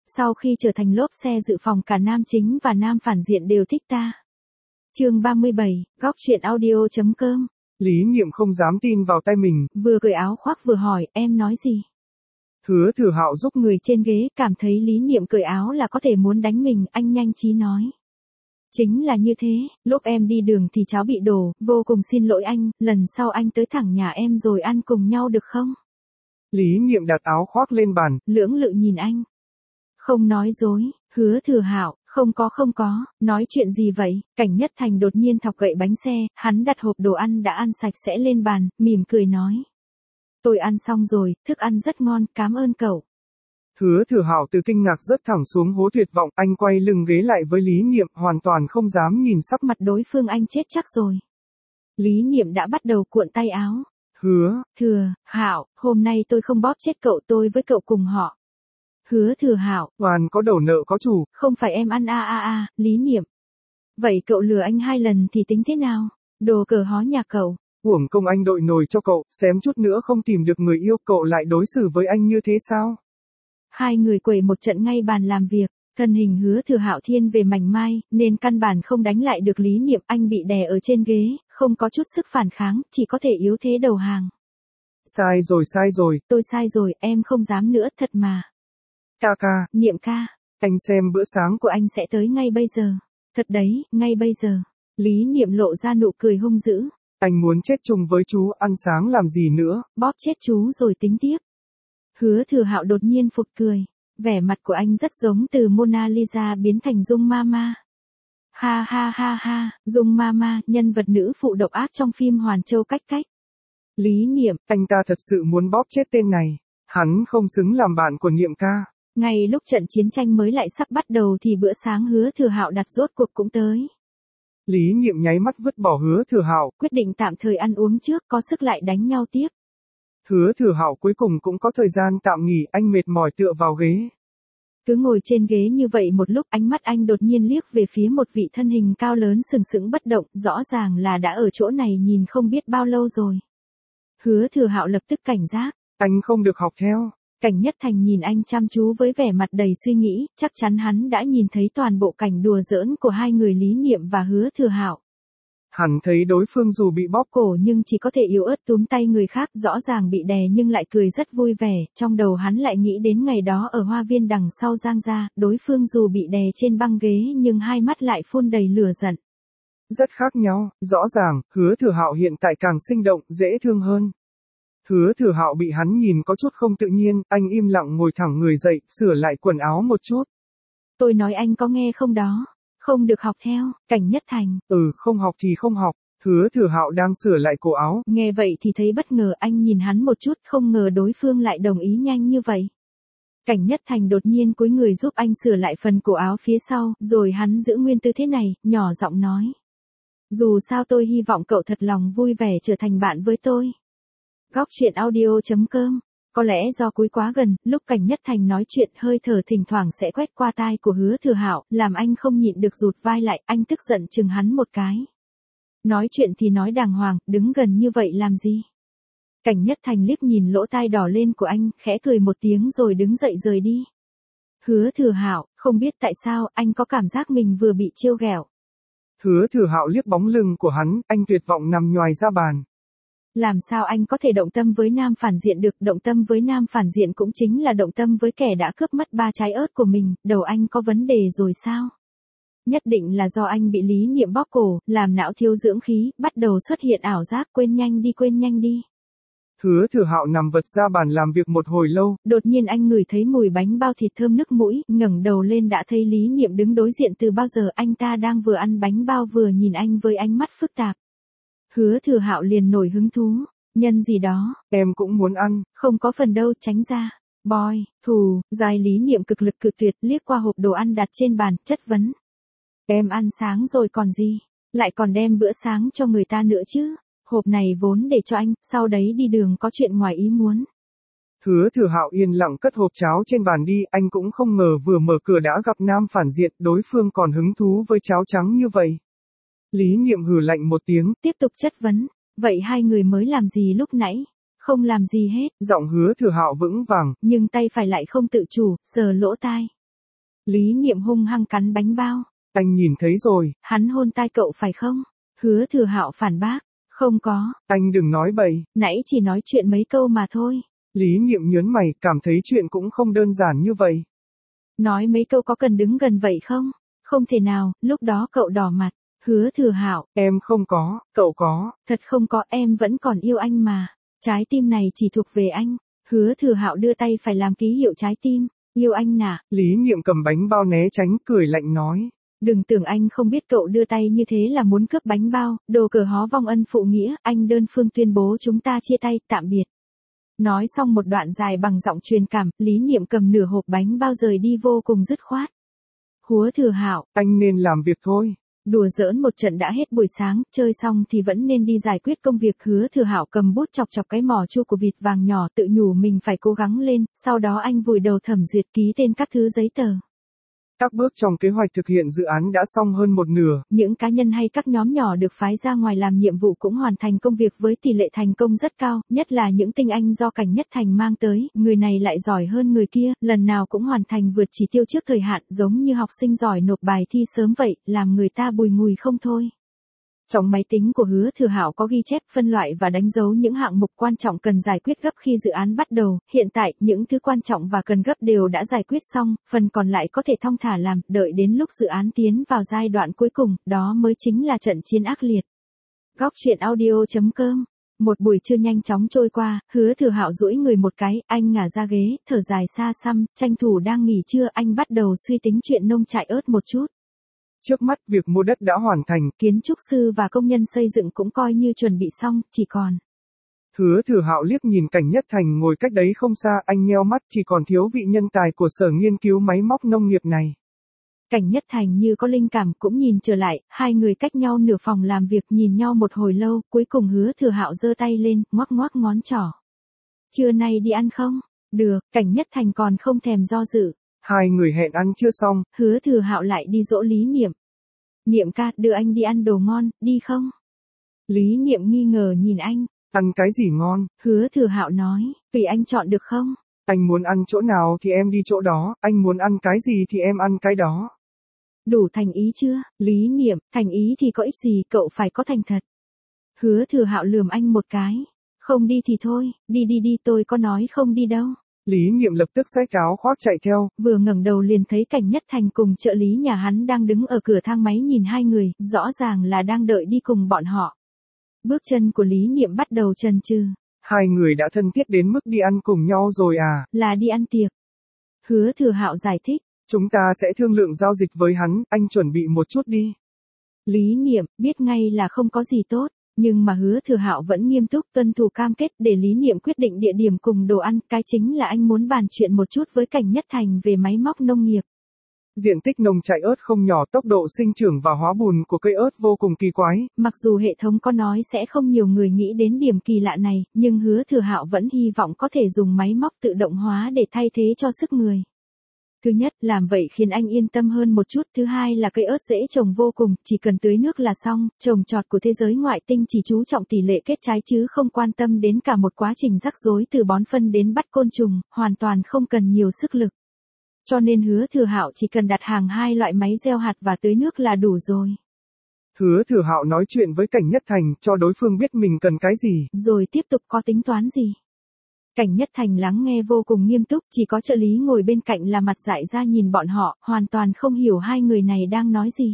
sau khi trở thành lốp xe dự phòng cả nam chính và nam phản diện đều thích ta. Chương 37, góc truyện audio.com. Lý Nhiệm không dám tin vào tay mình. Vừa cởi áo khoác vừa hỏi, em nói gì? Hứa Thừa Hạo giúp Người trên ghế cảm thấy Lý Nhiệm cởi áo là có thể muốn đánh mình, anh nhanh trí nói. Chính là như thế, lúc em đi đường thì cháo bị đổ, vô cùng xin lỗi anh, lần sau anh tới thẳng nhà em rồi ăn cùng nhau được không? Lý Nhiệm đặt áo khoác lên bàn, lưỡng lự nhìn anh. Không nói dối, Hứa Thừa Hạo, không có, nói chuyện gì vậy? Cảnh Nhất Thành đột nhiên thọc gậy bánh xe, hắn đặt hộp đồ ăn đã ăn sạch sẽ lên bàn, mỉm cười nói. Tôi ăn xong rồi, thức ăn rất ngon, cảm ơn cậu. Hứa Thừa Hạo từ kinh ngạc rớt thẳng xuống hố tuyệt vọng, anh quay lưng ghé lại với Lý Nhiệm, hoàn toàn không dám nhìn sắc mặt đối phương, anh chết chắc rồi. Lý Nhiệm đã bắt đầu cuộn tay áo. Thừa Hạo, hôm nay tôi không bóp chết cậu, tôi với cậu cùng họ. Hứa Thừa Hạo, oan có đầu nợ có chủ. Không phải em ăn Lý Nhiệm. Vậy cậu lừa anh 2 lần thì tính thế nào? Đồ cờ hó nhà cậu. Uổng công anh đội nồi cho cậu, xém chút nữa không tìm được người yêu, cậu lại đối xử với anh như thế sao? Hai người quẩy một trận ngay bàn làm việc, thân hình Hứa Thừa Hạo thiên về mảnh mai, nên căn bản không đánh lại được Lý Nhiệm, anh bị đè ở trên ghế, không có chút sức phản kháng, chỉ có thể yếu thế đầu hàng. Sai rồi. Tôi sai rồi, em không dám nữa, thật mà. Ca. Niệm ca. Anh xem bữa sáng của anh sẽ tới ngay bây giờ. Thật đấy, ngay bây giờ. Lý Niệm lộ ra nụ cười hung dữ. Anh muốn chết chung với chú, ăn sáng làm gì nữa? Bóp chết chú rồi tính tiếp. Hứa Thừa Hạo đột nhiên phụt cười. Vẻ mặt của anh rất giống từ Mona Lisa biến thành Dung Mama. Ha, Dung Mama, nhân vật nữ phụ độc ác trong phim Hoàn Châu Cách Cách. Lý Niệm, anh ta thật sự muốn bóp chết tên này. Hắn không xứng làm bạn của Niệm ca. Ngay lúc trận chiến tranh mới lại sắp bắt đầu thì bữa sáng Hứa Thừa Hạo đặt rốt cuộc cũng tới. Lý Nhiệm nháy mắt vứt bỏ Hứa Thừa Hạo, quyết định tạm thời ăn uống trước, có sức lại đánh nhau tiếp. Hứa Thừa Hạo cuối cùng cũng có thời gian tạm nghỉ, anh mệt mỏi tựa vào ghế. Cứ ngồi trên ghế như vậy một lúc, ánh mắt anh đột nhiên liếc về phía một vị thân hình cao lớn sừng sững bất động, rõ ràng là đã ở chỗ này nhìn không biết bao lâu rồi. Hứa Thừa Hạo lập tức cảnh giác. Anh không được học theo. Cảnh Nhất Thành nhìn anh chăm chú với vẻ mặt đầy suy nghĩ, chắc chắn hắn đã nhìn thấy toàn bộ cảnh đùa giỡn của hai người Lý Niệm và Hứa Thừa Hạo. Hắn thấy đối phương dù bị bóp cổ nhưng chỉ có thể yếu ớt túm tay người khác, rõ ràng bị đè nhưng lại cười rất vui vẻ, trong đầu hắn lại nghĩ đến ngày đó ở hoa viên đằng sau Giang gia, đối phương dù bị đè trên băng ghế nhưng hai mắt lại phun đầy lửa giận. Rất khác nhau, rõ ràng, Hứa Thừa Hạo hiện tại càng sinh động, dễ thương hơn. Hứa Thừa Hạo bị hắn nhìn có chút không tự nhiên, anh im lặng ngồi thẳng người dậy, sửa lại quần áo một chút. Tôi nói anh có nghe không đó? Không được học theo, Cảnh Nhất Thành. Không học thì không học. Hứa Thừa Hạo đang sửa lại cổ áo. Nghe vậy thì thấy bất ngờ, anh nhìn hắn một chút, không ngờ đối phương lại đồng ý nhanh như vậy. Cảnh Nhất Thành đột nhiên cúi người giúp anh sửa lại phần cổ áo phía sau, rồi hắn giữ nguyên tư thế này, nhỏ giọng nói. Dù sao tôi hy vọng cậu thật lòng vui vẻ trở thành bạn với tôi. Góc truyện audio.com. Có lẽ do cúi quá gần, lúc Cảnh Nhất Thành nói chuyện hơi thở thỉnh thoảng sẽ quét qua tai của Hứa Thừa Hạo, làm anh không nhịn được rụt vai lại, anh tức giận chừng hắn một cái. Nói chuyện thì nói đàng hoàng, đứng gần như vậy làm gì? Cảnh Nhất Thành liếc nhìn lỗ tai đỏ lên của anh, khẽ cười một tiếng rồi đứng dậy rời đi. Hứa Thừa Hạo, không biết tại sao, anh có cảm giác mình vừa bị trêu ghẹo. Hứa Thừa Hạo liếc bóng lưng của hắn, anh tuyệt vọng nằm nhoài ra bàn. Làm sao anh có thể động tâm với nam phản diện được, động tâm với nam phản diện cũng chính là động tâm với kẻ đã cướp mất 3 trái ớt của mình, đầu anh có vấn đề rồi sao? Nhất định là do anh bị Lý Niệm bóp cổ, làm não thiếu dưỡng khí, bắt đầu xuất hiện ảo giác, quên nhanh đi. Hứa Thừa Hạo nằm vật ra bàn làm việc một hồi lâu, đột nhiên anh ngửi thấy mùi bánh bao thịt thơm nức mũi, ngẩng đầu lên đã thấy Lý Niệm đứng đối diện. Từ bao giờ anh ta đang vừa ăn bánh bao vừa nhìn anh với ánh mắt phức tạp. Hứa Thừa Hạo liền nổi hứng thú, nhân gì đó, em cũng muốn ăn, không có phần đâu, tránh ra. Boy, thù, dài Lý Niệm cực lực cự tuyệt, liếc qua hộp đồ ăn đặt trên bàn, chất vấn. Em ăn sáng rồi còn gì, lại còn đem bữa sáng cho người ta nữa chứ, hộp này vốn để cho anh, sau đấy đi đường có chuyện ngoài ý muốn. Hứa Thừa Hạo yên lặng cất hộp cháo trên bàn đi, anh cũng không ngờ vừa mở cửa đã gặp nam phản diện, đối phương còn hứng thú với cháo trắng như vậy. Lý Niệm hừ lạnh một tiếng, tiếp tục chất vấn, vậy hai người mới làm gì lúc nãy? Không làm gì hết. Giọng Hứa Thừa Hạo vững vàng, nhưng tay phải lại không tự chủ, sờ lỗ tai. Lý Niệm hung hăng cắn bánh bao. Anh nhìn thấy rồi. Hắn hôn tai cậu phải không? Hứa Thừa Hạo phản bác. Không có. Anh đừng nói bậy. Nãy chỉ nói chuyện mấy câu mà thôi. Lý Niệm nhớn mày, cảm thấy chuyện cũng không đơn giản như vậy. Nói mấy câu có cần đứng gần vậy không? Không thể nào, lúc đó cậu đỏ mặt. Hứa Thừa Hạo. Em không có, cậu có. Thật không có, em vẫn còn yêu anh mà. Trái tim này chỉ thuộc về anh. Hứa Thừa Hạo đưa tay phải làm ký hiệu trái tim. Yêu anh nà. Lý Niệm cầm bánh bao né tránh, cười lạnh nói. Đừng tưởng anh không biết cậu đưa tay như thế là muốn cướp bánh bao, đồ cờ hó vong ân phụ nghĩa, anh đơn phương tuyên bố chúng ta chia tay, tạm biệt. Nói xong một đoạn dài bằng giọng truyền cảm, Lý Niệm cầm nửa hộp bánh bao rời đi vô cùng dứt khoát. Hứa Thừa Hạo. Anh nên làm việc thôi. Đùa giỡn một trận đã hết buổi sáng, chơi xong thì vẫn nên đi giải quyết công việc. Hứa Thừa Hạo cầm bút chọc chọc cái mỏ chu của vịt vàng nhỏ, tự nhủ mình phải cố gắng lên, sau đó anh vùi đầu thẩm duyệt ký tên các thứ giấy tờ. Các bước trong kế hoạch thực hiện dự án đã xong hơn một nửa. Những cá nhân hay các nhóm nhỏ được phái ra ngoài làm nhiệm vụ cũng hoàn thành công việc với tỷ lệ thành công rất cao, nhất là những tinh anh do Cảnh Nhất Thành mang tới, người này lại giỏi hơn người kia, lần nào cũng hoàn thành vượt chỉ tiêu trước thời hạn, giống như học sinh giỏi nộp bài thi sớm vậy, làm người ta bùi ngùi không thôi. Trong máy tính của Hứa Thừa Hạo có ghi chép, phân loại và đánh dấu những hạng mục quan trọng cần giải quyết gấp khi dự án bắt đầu, hiện tại những thứ quan trọng và cần gấp đều đã giải quyết xong, phần còn lại có thể thong thả làm, đợi đến lúc dự án tiến vào giai đoạn cuối cùng, đó mới chính là trận chiến ác liệt. Góc truyện audio.com. Một buổi trưa nhanh chóng trôi qua, Hứa Thừa Hạo duỗi người một cái, anh ngả ra ghế, thở dài xa xăm, tranh thủ đang nghỉ trưa, anh bắt đầu suy tính chuyện nông trại ớt một chút. Trước mắt việc mua đất đã hoàn thành. Kiến trúc sư và công nhân xây dựng cũng coi như chuẩn bị xong, chỉ còn. Hứa Thừa Hạo liếc nhìn Cảnh Nhất Thành ngồi cách đấy không xa, anh nheo mắt, chỉ còn thiếu vị nhân tài của sở nghiên cứu máy móc nông nghiệp này. Cảnh Nhất Thành như có linh cảm cũng nhìn trở lại, hai người cách nhau nửa phòng làm việc nhìn nhau một hồi lâu, cuối cùng Hứa Thừa Hạo giơ tay lên, ngoắc ngoắc ngón trỏ. Trưa nay đi ăn không? Được, Cảnh Nhất Thành còn không thèm do dự. Hai người hẹn ăn chưa xong. Hứa Thừa Hạo lại đi dỗ Lý Niệm. Niệm ca, đưa anh đi ăn đồ ngon, đi không? Lý Niệm nghi ngờ nhìn anh. Ăn cái gì ngon? Hứa Thừa Hạo nói, tùy anh chọn được không? Anh muốn ăn chỗ nào thì em đi chỗ đó, anh muốn ăn cái gì thì em ăn cái đó. Đủ thành ý chưa? Lý Niệm, thành ý thì có ích gì, cậu phải có thành thật. Hứa Thừa Hạo lườm anh một cái. Không đi thì thôi, đi đi đi, tôi có nói không đi đâu. Lý Niệm lập tức xách áo khoác chạy theo. Vừa ngẩng đầu liền thấy Cảnh Nhất Thành cùng trợ lý nhà hắn đang đứng ở cửa thang máy nhìn hai người, rõ ràng là đang đợi đi cùng bọn họ. Bước chân của Lý Niệm bắt đầu chần chừ. Hai người đã thân thiết đến mức đi ăn cùng nhau rồi à? Là đi ăn tiệc. Hứa Thừa Hạo giải thích. Chúng ta sẽ thương lượng giao dịch với hắn, anh chuẩn bị một chút đi. Lý Niệm biết ngay là không có gì tốt. Nhưng mà Hứa Thừa Hạo vẫn nghiêm túc tuân thủ cam kết để Lý Niệm quyết định địa điểm cùng đồ ăn, cái chính là anh muốn bàn chuyện một chút với Cảnh Nhất Thành về máy móc nông nghiệp. Diện tích nông trại ớt không nhỏ, tốc độ sinh trưởng và hóa bùn của cây ớt vô cùng kỳ quái. Mặc dù hệ thống có nói sẽ không nhiều người nghĩ đến điểm kỳ lạ này, nhưng Hứa Thừa Hạo vẫn hy vọng có thể dùng máy móc tự động hóa để thay thế cho sức người. Thứ nhất, làm vậy khiến anh yên tâm hơn một chút. Thứ hai là cây ớt dễ trồng vô cùng, chỉ cần tưới nước là xong. Trồng trọt của thế giới ngoại tinh chỉ chú trọng tỷ lệ kết trái chứ không quan tâm đến cả một quá trình rắc rối từ bón phân đến bắt côn trùng, hoàn toàn không cần nhiều sức lực. Cho nên Hứa Thừa Hạo chỉ cần đặt hàng hai loại máy gieo hạt và tưới nước là đủ rồi. Hứa Thừa Hạo nói chuyện với Cảnh Nhất Thành, cho đối phương biết mình cần cái gì. Rồi tiếp tục có tính toán gì. Cảnh Nhất Thành lắng nghe vô cùng nghiêm túc, chỉ có trợ lý ngồi bên cạnh là mặt dại ra nhìn bọn họ, hoàn toàn không hiểu hai người này đang nói gì.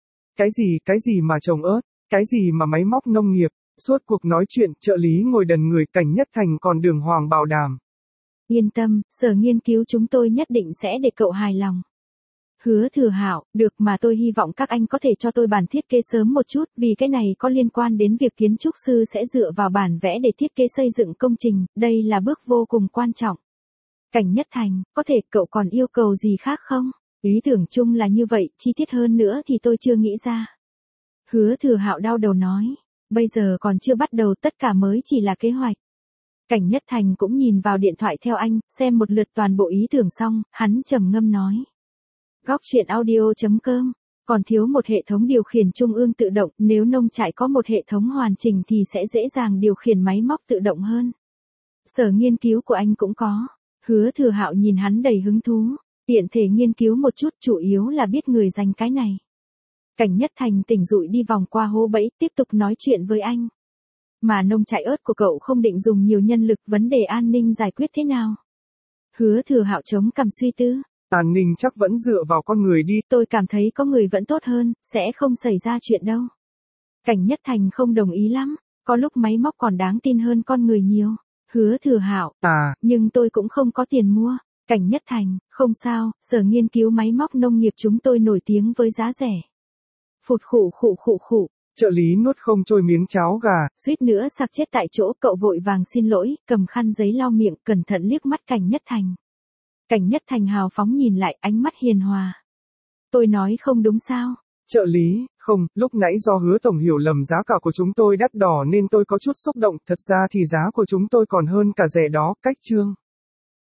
Cái gì mà trồng ớt, cái gì mà máy móc nông nghiệp, suốt cuộc nói chuyện, trợ lý ngồi đần người, Cảnh Nhất Thành còn đường hoàng bảo đảm. Yên tâm, sở nghiên cứu chúng tôi nhất định sẽ để cậu hài lòng. Hứa Thừa Hạo, được mà tôi hy vọng các anh có thể cho tôi bản thiết kế sớm một chút, vì cái này có liên quan đến việc kiến trúc sư sẽ dựa vào bản vẽ để thiết kế xây dựng công trình, đây là bước vô cùng quan trọng. Cảnh Nhất Thành, có thể cậu còn yêu cầu gì khác không? Ý tưởng chung là như vậy, chi tiết hơn nữa thì tôi chưa nghĩ ra. Hứa Thừa Hạo đau đầu nói, bây giờ còn chưa bắt đầu, tất cả mới chỉ là kế hoạch. Cảnh Nhất Thành cũng nhìn vào điện thoại theo anh, xem một lượt toàn bộ ý tưởng xong, hắn trầm ngâm nói. Góc truyện audio.com, còn thiếu một hệ thống điều khiển trung ương tự động, nếu nông trại có một hệ thống hoàn chỉnh thì sẽ dễ dàng điều khiển máy móc tự động hơn. Sở nghiên cứu của anh cũng có. Hứa Thừa Hạo nhìn hắn đầy hứng thú. Tiện thể nghiên cứu một chút, chủ yếu là biết người dành cái này. Cảnh Nhất Thành tỉnh dụi đi vòng qua hố bẫy, tiếp tục nói chuyện với anh. Mà nông trại ớt của cậu không định dùng nhiều nhân lực, vấn đề an ninh giải quyết thế nào? Hứa Thừa Hạo chống cằm suy tư. An ninh chắc vẫn dựa vào con người đi. Tôi cảm thấy có người vẫn tốt hơn, sẽ không xảy ra chuyện đâu. Cảnh Nhất Thành không đồng ý lắm, có lúc máy móc còn đáng tin hơn con người nhiều. Hứa Thừa Hạo, nhưng tôi cũng không có tiền mua. Cảnh Nhất Thành, không sao, sở nghiên cứu máy móc nông nghiệp chúng tôi nổi tiếng với giá rẻ. Phụt khụ. Trợ lý nuốt không trôi miếng cháo gà. Suýt nữa sặc chết tại chỗ, cậu vội vàng xin lỗi, cầm khăn giấy lau miệng, cẩn thận liếc mắt Cảnh Nhất Thành. Cảnh Nhất Thành hào phóng nhìn lại, ánh mắt hiền hòa. Tôi nói không đúng sao? Trợ lý, không, lúc nãy do Hứa tổng hiểu lầm giá cả của chúng tôi đắt đỏ nên tôi có chút xúc động, thật ra thì giá của chúng tôi còn hơn cả rẻ đó, cách Trương.